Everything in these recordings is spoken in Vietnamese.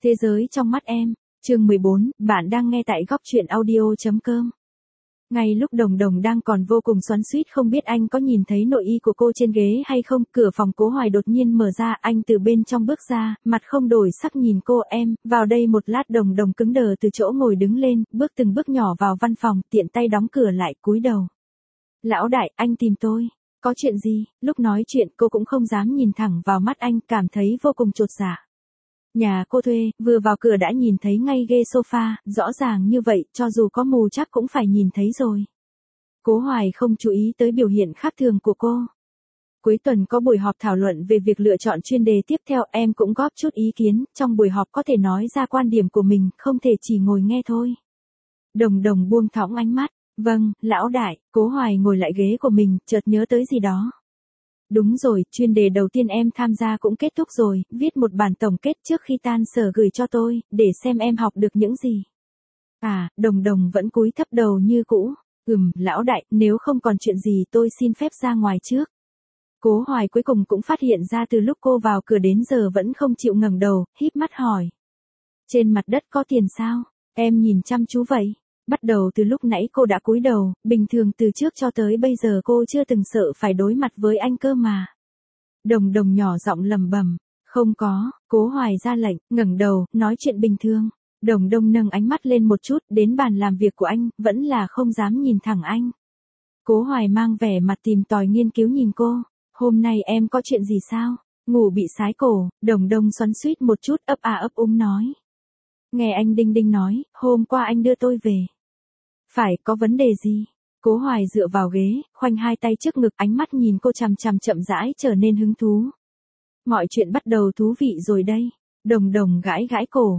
Thế giới trong mắt em, chương 14, bạn đang nghe tại góc truyện audio.com. Ngay lúc Đồng Đồng đang còn vô cùng xoắn xuýt không biết anh có nhìn thấy nội y của cô trên ghế hay không, cửa phòng Cố Hoài đột nhiên mở ra, anh từ bên trong bước ra, mặt không đổi sắc nhìn cô. Em, vào đây một lát. Đồng Đồng cứng đờ từ chỗ ngồi đứng lên, bước từng bước nhỏ vào văn phòng, tiện tay đóng cửa lại, cúi đầu. Lão đại, anh tìm tôi. Có chuyện gì? Lúc nói chuyện cô cũng không dám nhìn thẳng vào mắt anh, cảm thấy vô cùng chột dạ. Nhà cô thuê, vừa vào cửa đã nhìn thấy ngay ghế sofa, rõ ràng như vậy, cho dù có mù chắc cũng phải nhìn thấy rồi. Cố Hoài không chú ý tới biểu hiện khác thường của cô. Cuối tuần có buổi họp thảo luận về việc lựa chọn chuyên đề tiếp theo, em cũng góp chút ý kiến, trong buổi họp có thể nói ra quan điểm của mình, không thể chỉ ngồi nghe thôi. Đồng Đồng buông thõng ánh mắt, vâng, lão đại. Cố Hoài ngồi lại ghế của mình, chợt nhớ tới gì đó. Đúng rồi, chuyên đề đầu tiên em tham gia cũng kết thúc rồi, viết một bản tổng kết trước khi tan sở gửi cho tôi, để xem em học được những gì. À, Đồng Đồng vẫn cúi thấp đầu như cũ. Lão đại, nếu không còn chuyện gì tôi xin phép ra ngoài trước. Cố Hoài cuối cùng cũng phát hiện ra từ lúc cô vào cửa đến giờ vẫn không chịu ngẩng đầu, híp mắt hỏi. Trên mặt đất có tiền sao? Em nhìn chăm chú vậy. Bắt đầu từ lúc nãy cô đã cúi đầu, bình thường từ trước cho tới bây giờ cô chưa từng sợ phải đối mặt với anh cơ mà. Đồng Đồng nhỏ giọng lẩm bẩm, không có. Cố Hoài ra lệnh, ngẩng đầu, nói chuyện bình thường. Đồng Đồng nâng ánh mắt lên một chút, đến bàn làm việc của anh, vẫn là không dám nhìn thẳng anh. Cố Hoài mang vẻ mặt tìm tòi nghiên cứu nhìn cô, hôm nay em có chuyện gì sao? Ngủ bị sái cổ. Đồng Đồng xoắn xuýt một chút, ấp à ấp úng nói. Nghe anh đinh đinh nói, hôm qua anh đưa tôi về. Phải, có vấn đề gì? Cố Hoài dựa vào ghế, khoanh hai tay trước ngực, ánh mắt nhìn cô chằm chằm, chậm rãi trở nên hứng thú. Mọi chuyện bắt đầu thú vị rồi đây. Đồng Đồng gãi gãi cổ.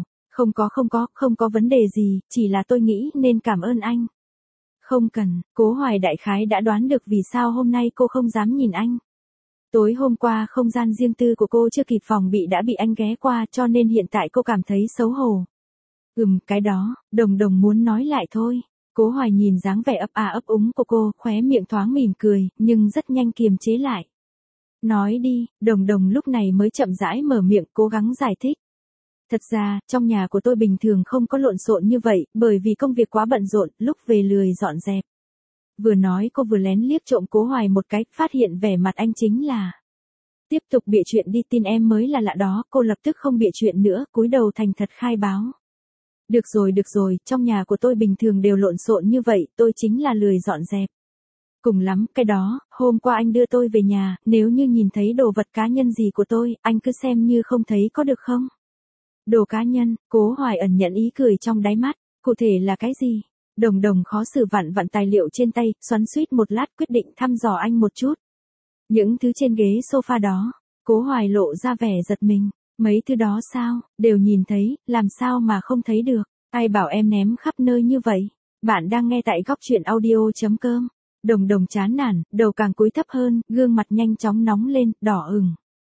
Không có vấn đề gì, chỉ là tôi nghĩ nên cảm ơn anh. Không cần. Cố Hoài đại khái đã đoán được vì sao hôm nay cô không dám nhìn anh. Tối hôm qua không gian riêng tư của cô chưa kịp phòng bị đã bị anh ghé qua, cho nên hiện tại cô cảm thấy xấu hổ. Cái đó, Đồng Đồng muốn nói lại thôi. Cố Hoài nhìn dáng vẻ ấp à ấp úng của cô, khóe miệng thoáng mỉm cười, nhưng rất nhanh kiềm chế lại. Nói đi. Đồng Đồng lúc này mới chậm rãi mở miệng, cố gắng giải thích. Thật ra, trong nhà của tôi bình thường không có lộn xộn như vậy, bởi vì công việc quá bận rộn, lúc về lười dọn dẹp. Vừa nói cô vừa lén liếc trộm Cố Hoài một cái, phát hiện vẻ mặt anh chính là. Tiếp tục bịa chuyện đi, tin em mới là lạ đó. Cô lập tức không bịa chuyện nữa, cúi đầu thành thật khai báo. Được rồi, trong nhà của tôi bình thường đều lộn xộn như vậy, tôi chính là lười dọn dẹp. Cùng lắm, cái đó, hôm qua anh đưa tôi về nhà, nếu như nhìn thấy đồ vật cá nhân gì của tôi, anh cứ xem như không thấy có được không? Đồ cá nhân. Cố Hoài ẩn nhận ý cười trong đáy mắt, cụ thể là cái gì? Đồng Đồng khó xử vặn vặn tài liệu trên tay, xoắn xuýt một lát quyết định thăm dò anh một chút. Những thứ trên ghế sofa đó. Cố Hoài lộ ra vẻ giật mình. Mấy thứ đó sao, đều nhìn thấy, làm sao mà không thấy được, ai bảo em ném khắp nơi như vậy. Bạn đang nghe tại góc truyện audio.com. Đồng Đồng chán nản, đầu càng cúi thấp hơn, gương mặt nhanh chóng nóng lên, đỏ ửng.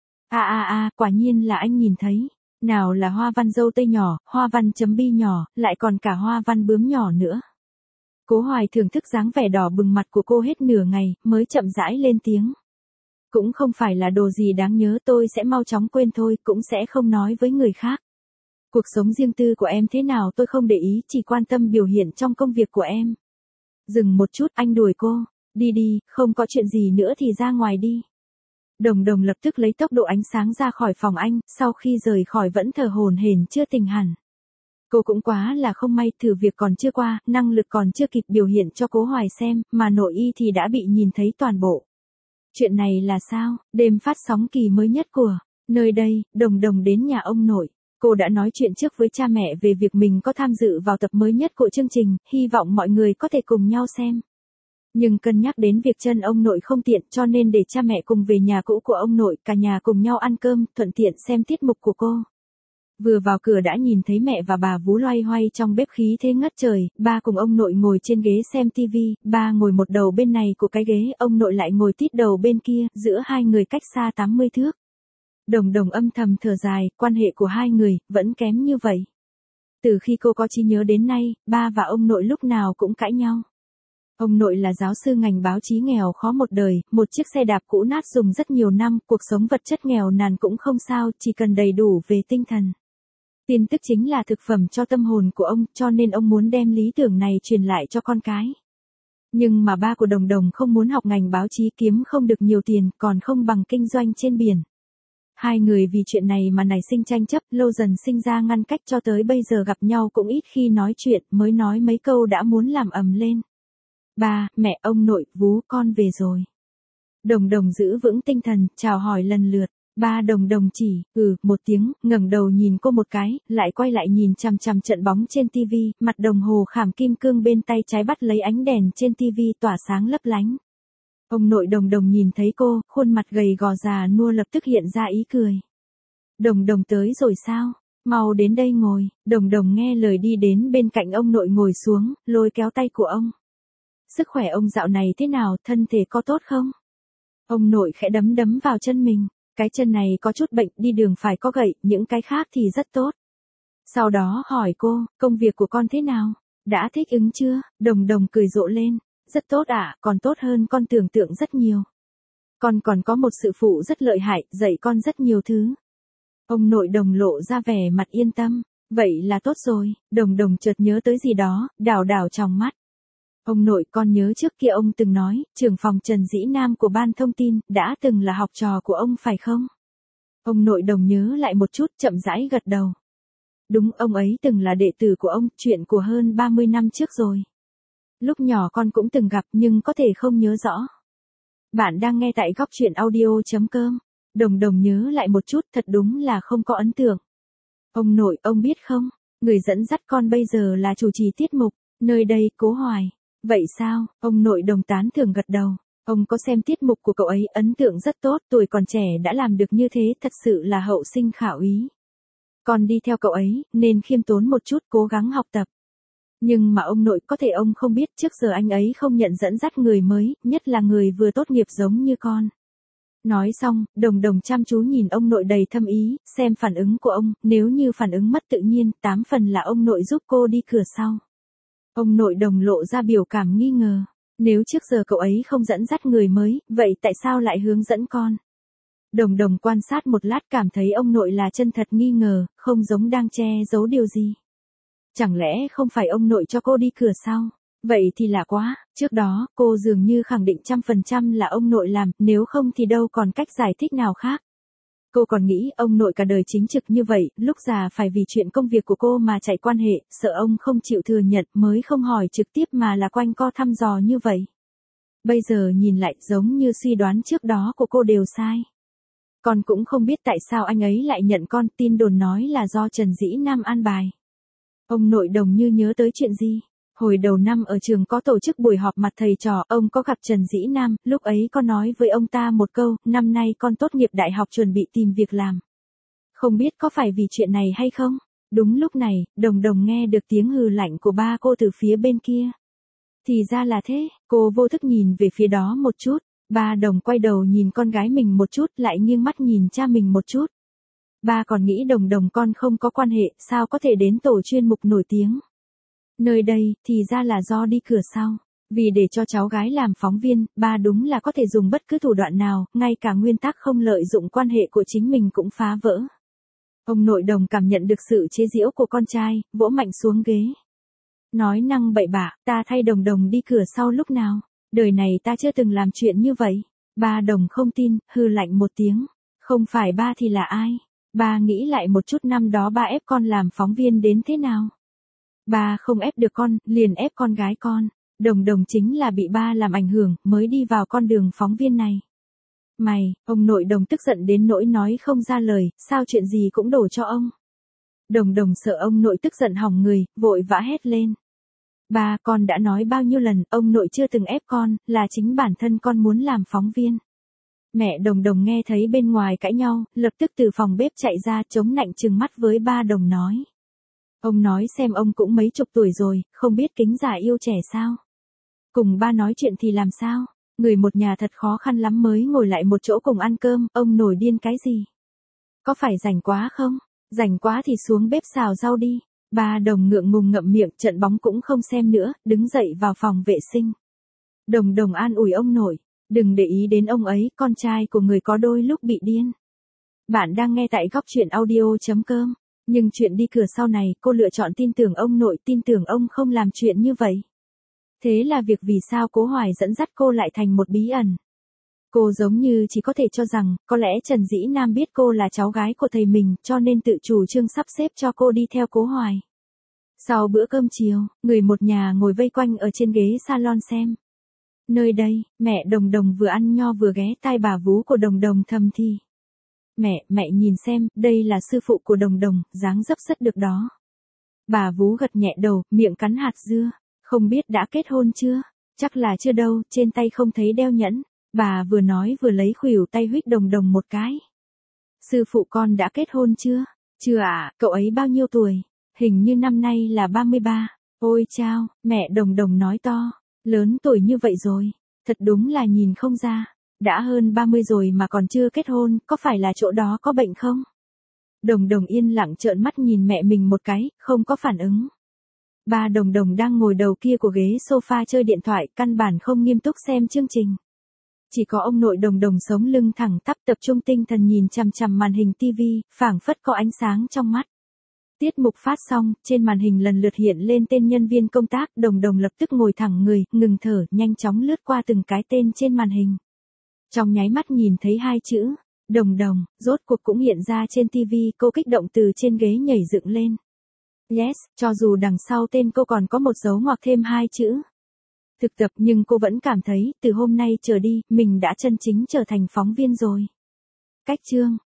Quả nhiên là anh nhìn thấy. Nào là hoa văn dâu tây nhỏ, hoa văn chấm bi nhỏ, lại còn cả hoa văn bướm nhỏ nữa. Cố Hoài thưởng thức dáng vẻ đỏ bừng mặt của cô hết nửa ngày, mới chậm rãi lên tiếng. Cũng không phải là đồ gì đáng nhớ, tôi sẽ mau chóng quên thôi, cũng sẽ không nói với người khác. Cuộc sống riêng tư của em thế nào tôi không để ý, chỉ quan tâm biểu hiện trong công việc của em. Dừng một chút, anh đuổi cô. Đi, không có chuyện gì nữa thì ra ngoài đi. Đồng Đồng lập tức lấy tốc độ ánh sáng ra khỏi phòng anh, sau khi rời khỏi vẫn thở hổn hển chưa tỉnh hẳn. Cô cũng quá là không may, thử việc còn chưa qua, năng lực còn chưa kịp biểu hiện cho Cố Hoài xem, mà nội y thì đã bị nhìn thấy toàn bộ. Chuyện này là sao? Đêm phát sóng kỳ mới nhất của nơi đây, Đồng Đồng đến nhà ông nội. Cô đã nói chuyện trước với cha mẹ về việc mình có tham dự vào tập mới nhất của chương trình, hy vọng mọi người có thể cùng nhau xem. Nhưng cân nhắc đến việc chân ông nội không tiện, cho nên để cha mẹ cùng về nhà cũ của ông nội, cả nhà cùng nhau ăn cơm, thuận tiện xem tiết mục của cô. Vừa vào cửa đã nhìn thấy mẹ và bà Vú loay hoay trong bếp khí thế ngất trời, ba cùng ông nội ngồi trên ghế xem tivi, ba ngồi một đầu bên này của cái ghế, ông nội lại ngồi tít đầu bên kia, giữa hai người cách xa 80 thước. Đồng Đồng âm thầm thở dài, quan hệ của hai người, vẫn kém như vậy. Từ khi cô có trí nhớ đến nay, ba và ông nội lúc nào cũng cãi nhau. Ông nội là giáo sư ngành báo chí nghèo khó một đời, một chiếc xe đạp cũ nát dùng rất nhiều năm, cuộc sống vật chất nghèo nàn cũng không sao, chỉ cần đầy đủ về tinh thần. Tin tức chính là thực phẩm cho tâm hồn của ông, cho nên ông muốn đem lý tưởng này truyền lại cho con cái. Nhưng mà ba của Đồng Đồng không muốn học ngành báo chí, kiếm không được nhiều tiền, còn không bằng kinh doanh trên biển. Hai người vì chuyện này mà nảy sinh tranh chấp, lâu dần sinh ra ngăn cách, cho tới bây giờ gặp nhau cũng ít khi nói chuyện, mới nói mấy câu đã muốn làm ầm lên. Ba, mẹ, ông nội, vú, con về rồi. Đồng Đồng giữ vững tinh thần, chào hỏi lần lượt. Ba Đồng Đồng chỉ, một tiếng, ngẩng đầu nhìn cô một cái, lại quay lại nhìn chằm chằm trận bóng trên tivi, mặt đồng hồ khảm kim cương bên tay trái bắt lấy ánh đèn trên tivi tỏa sáng lấp lánh. Ông nội Đồng Đồng nhìn thấy cô, khuôn mặt gầy gò già nua lập tức hiện ra ý cười. Đồng Đồng tới rồi sao? Mau đến đây ngồi. Đồng Đồng nghe lời đi đến bên cạnh ông nội ngồi xuống, lôi kéo tay của ông. Sức khỏe ông dạo này thế nào, thân thể có tốt không? Ông nội khẽ đấm đấm vào chân mình. Cái chân này có chút bệnh, đi đường phải có gậy, những cái khác thì rất tốt. Sau đó hỏi cô, công việc của con thế nào? Đã thích ứng chưa? Đồng Đồng cười rộ lên. Rất tốt ạ, còn tốt hơn con tưởng tượng rất nhiều. Con còn có một sự phụ rất lợi hại, dạy con rất nhiều thứ. Ông nội Đồng lộ ra vẻ mặt yên tâm. Vậy là tốt rồi. Đồng Đồng chợt nhớ tới gì đó, đảo đảo trong mắt. Ông nội, con nhớ trước kia ông từng nói, trưởng phòng Trần Dĩ Nam của Ban Thông tin, đã từng là học trò của ông phải không? Ông nội Đồng nhớ lại một chút, chậm rãi gật đầu. Đúng, ông ấy từng là đệ tử của ông, chuyện của hơn 30 năm trước rồi. Lúc nhỏ con cũng từng gặp nhưng có thể không nhớ rõ. Bạn đang nghe tại góc truyện audio.com. Đồng Đồng nhớ lại một chút, thật đúng là không có ấn tượng. Ông nội, ông biết không, người dẫn dắt con bây giờ là chủ trì tiết mục, nơi đây, Cố Hoài. Vậy sao? Ông nội Đồng tán thưởng gật đầu. Ông có xem tiết mục của cậu ấy, ấn tượng rất tốt, tuổi còn trẻ đã làm được như thế, thật sự là hậu sinh khả úy. Con đi theo cậu ấy, nên khiêm tốn một chút, cố gắng học tập. Nhưng mà ông nội, có thể ông không biết, trước giờ anh ấy không nhận dẫn dắt người mới, nhất là người vừa tốt nghiệp giống như con. Nói xong, Đồng Đồng chăm chú nhìn ông nội đầy thâm ý, xem phản ứng của ông, nếu như phản ứng mất tự nhiên, 8 phần là ông nội giúp cô đi cửa sau. Ông nội Đồng lộ ra biểu cảm nghi ngờ. Nếu trước giờ cậu ấy không dẫn dắt người mới, vậy tại sao lại hướng dẫn con? Đồng Đồng quan sát một lát, cảm thấy ông nội là chân thật nghi ngờ, không giống đang che giấu điều gì. Chẳng lẽ không phải ông nội cho cô đi cửa sau? Vậy thì lạ quá, trước đó, cô dường như khẳng định 100% là ông nội làm, nếu không thì đâu còn cách giải thích nào khác. Cô còn nghĩ ông nội cả đời chính trực như vậy, lúc già phải vì chuyện công việc của cô mà chạy quan hệ, sợ ông không chịu thừa nhận mới không hỏi trực tiếp mà là quanh co thăm dò như vậy. Bây giờ nhìn lại giống như suy đoán trước đó của cô đều sai. Con cũng không biết tại sao anh ấy lại nhận con, tin đồn nói là do Trần Dĩ Nam an bài. Ông nội Đồng như nhớ tới chuyện gì? Hồi đầu năm ở trường có tổ chức buổi họp mặt thầy trò, ông có gặp Trần Dĩ Nam, lúc ấy con nói với ông ta một câu, năm nay con tốt nghiệp đại học chuẩn bị tìm việc làm. Không biết có phải vì chuyện này hay không? Đúng lúc này, Đồng Đồng nghe được tiếng hừ lạnh của ba cô từ phía bên kia. Thì ra là thế, cô vô thức nhìn về phía đó một chút, ba Đồng quay đầu nhìn con gái mình một chút, lại nghiêng mắt nhìn cha mình một chút. Ba còn nghĩ Đồng Đồng con không có quan hệ, sao có thể đến tổ chuyên mục nổi tiếng. Nơi đây, thì ra là do đi cửa sau. Vì để cho cháu gái làm phóng viên, ba đúng là có thể dùng bất cứ thủ đoạn nào, ngay cả nguyên tắc không lợi dụng quan hệ của chính mình cũng phá vỡ. Ông nội Đồng cảm nhận được sự chế giễu của con trai, vỗ mạnh xuống ghế. Nói năng bậy bạ, ta thay Đồng Đồng đi cửa sau lúc nào? Đời này ta chưa từng làm chuyện như vậy. Ba Đồng không tin, hừ lạnh một tiếng. Không phải ba thì là ai? Ba nghĩ lại một chút, năm đó ba ép con làm phóng viên đến thế nào? Ba không ép được con, liền ép con gái con. Đồng Đồng chính là bị ba làm ảnh hưởng, mới đi vào con đường phóng viên này. Mày, ông nội Đồng tức giận đến nỗi nói không ra lời, sao chuyện gì cũng đổ cho ông. Đồng Đồng sợ ông nội tức giận hỏng người, vội vã hét lên. Ba, con đã nói bao nhiêu lần, ông nội chưa từng ép con, là chính bản thân con muốn làm phóng viên. Mẹ Đồng Đồng nghe thấy bên ngoài cãi nhau, lập tức từ phòng bếp chạy ra, chống nạnh trừng mắt với ba Đồng nói. Ông nói xem, ông cũng mấy chục tuổi rồi, không biết kính già yêu trẻ sao? Cùng ba nói chuyện thì làm sao? Người một nhà thật khó khăn lắm mới ngồi lại một chỗ cùng ăn cơm, ông nổi điên cái gì? Có phải rảnh quá không? Rảnh quá thì xuống bếp xào rau đi. Ba Đồng ngượng ngùng ngậm miệng, trận bóng cũng không xem nữa, đứng dậy vào phòng vệ sinh. Đồng Đồng an ủi ông nội, đừng để ý đến ông ấy, con trai của người có đôi lúc bị điên. Bạn đang nghe tại góc truyện audio.com. Nhưng chuyện đi cửa sau này, cô lựa chọn tin tưởng ông nội, tin tưởng ông không làm chuyện như vậy. Thế là việc vì sao Cố Hoài dẫn dắt cô lại thành một bí ẩn. Cô giống như chỉ có thể cho rằng, có lẽ Trần Dĩ Nam biết cô là cháu gái của thầy mình, cho nên tự chủ trương sắp xếp cho cô đi theo Cố Hoài. Sau bữa cơm chiều, người một nhà ngồi vây quanh ở trên ghế salon xem. Nơi đây, mẹ Đồng Đồng vừa ăn nho vừa ghé tai bà vú của Đồng Đồng thầm thì. Mẹ nhìn xem, đây là sư phụ của Đồng Đồng, dáng dấp rất được đó. Bà vú gật nhẹ đầu, miệng cắn hạt dưa. Không biết đã kết hôn chưa? Chắc là chưa đâu, trên tay không thấy đeo nhẫn. Bà vừa nói vừa lấy khuỷu tay huých Đồng Đồng một cái. Sư phụ con đã kết hôn chưa? Chưa ạ, cậu ấy bao nhiêu tuổi? Hình như năm nay là 33. Ôi chao, mẹ Đồng Đồng nói to. Lớn tuổi như vậy rồi. Thật đúng là nhìn không ra. Đã hơn 30 rồi mà còn chưa kết hôn, có phải là chỗ đó có bệnh không? Đồng Đồng yên lặng trợn mắt nhìn mẹ mình một cái, không có phản ứng. Ba Đồng Đồng đang ngồi đầu kia của ghế sofa chơi điện thoại, căn bản không nghiêm túc xem chương trình. Chỉ có ông nội Đồng Đồng sống lưng thẳng tắp tập trung tinh thần nhìn chằm chằm màn hình tivi, phảng phất có ánh sáng trong mắt. Tiết mục phát xong, trên màn hình lần lượt hiện lên tên nhân viên công tác, Đồng Đồng lập tức ngồi thẳng người, ngừng thở, nhanh chóng lướt qua từng cái tên trên màn hình. Trong nháy mắt nhìn thấy hai chữ, Đồng Đồng, rốt cuộc cũng hiện ra trên tivi, cô kích động từ trên ghế nhảy dựng lên. Yes, cho dù đằng sau tên cô còn có một dấu ngoặc thêm hai chữ. Thực tập nhưng cô vẫn cảm thấy, từ hôm nay trở đi, mình đã chân chính trở thành phóng viên rồi. Cách chương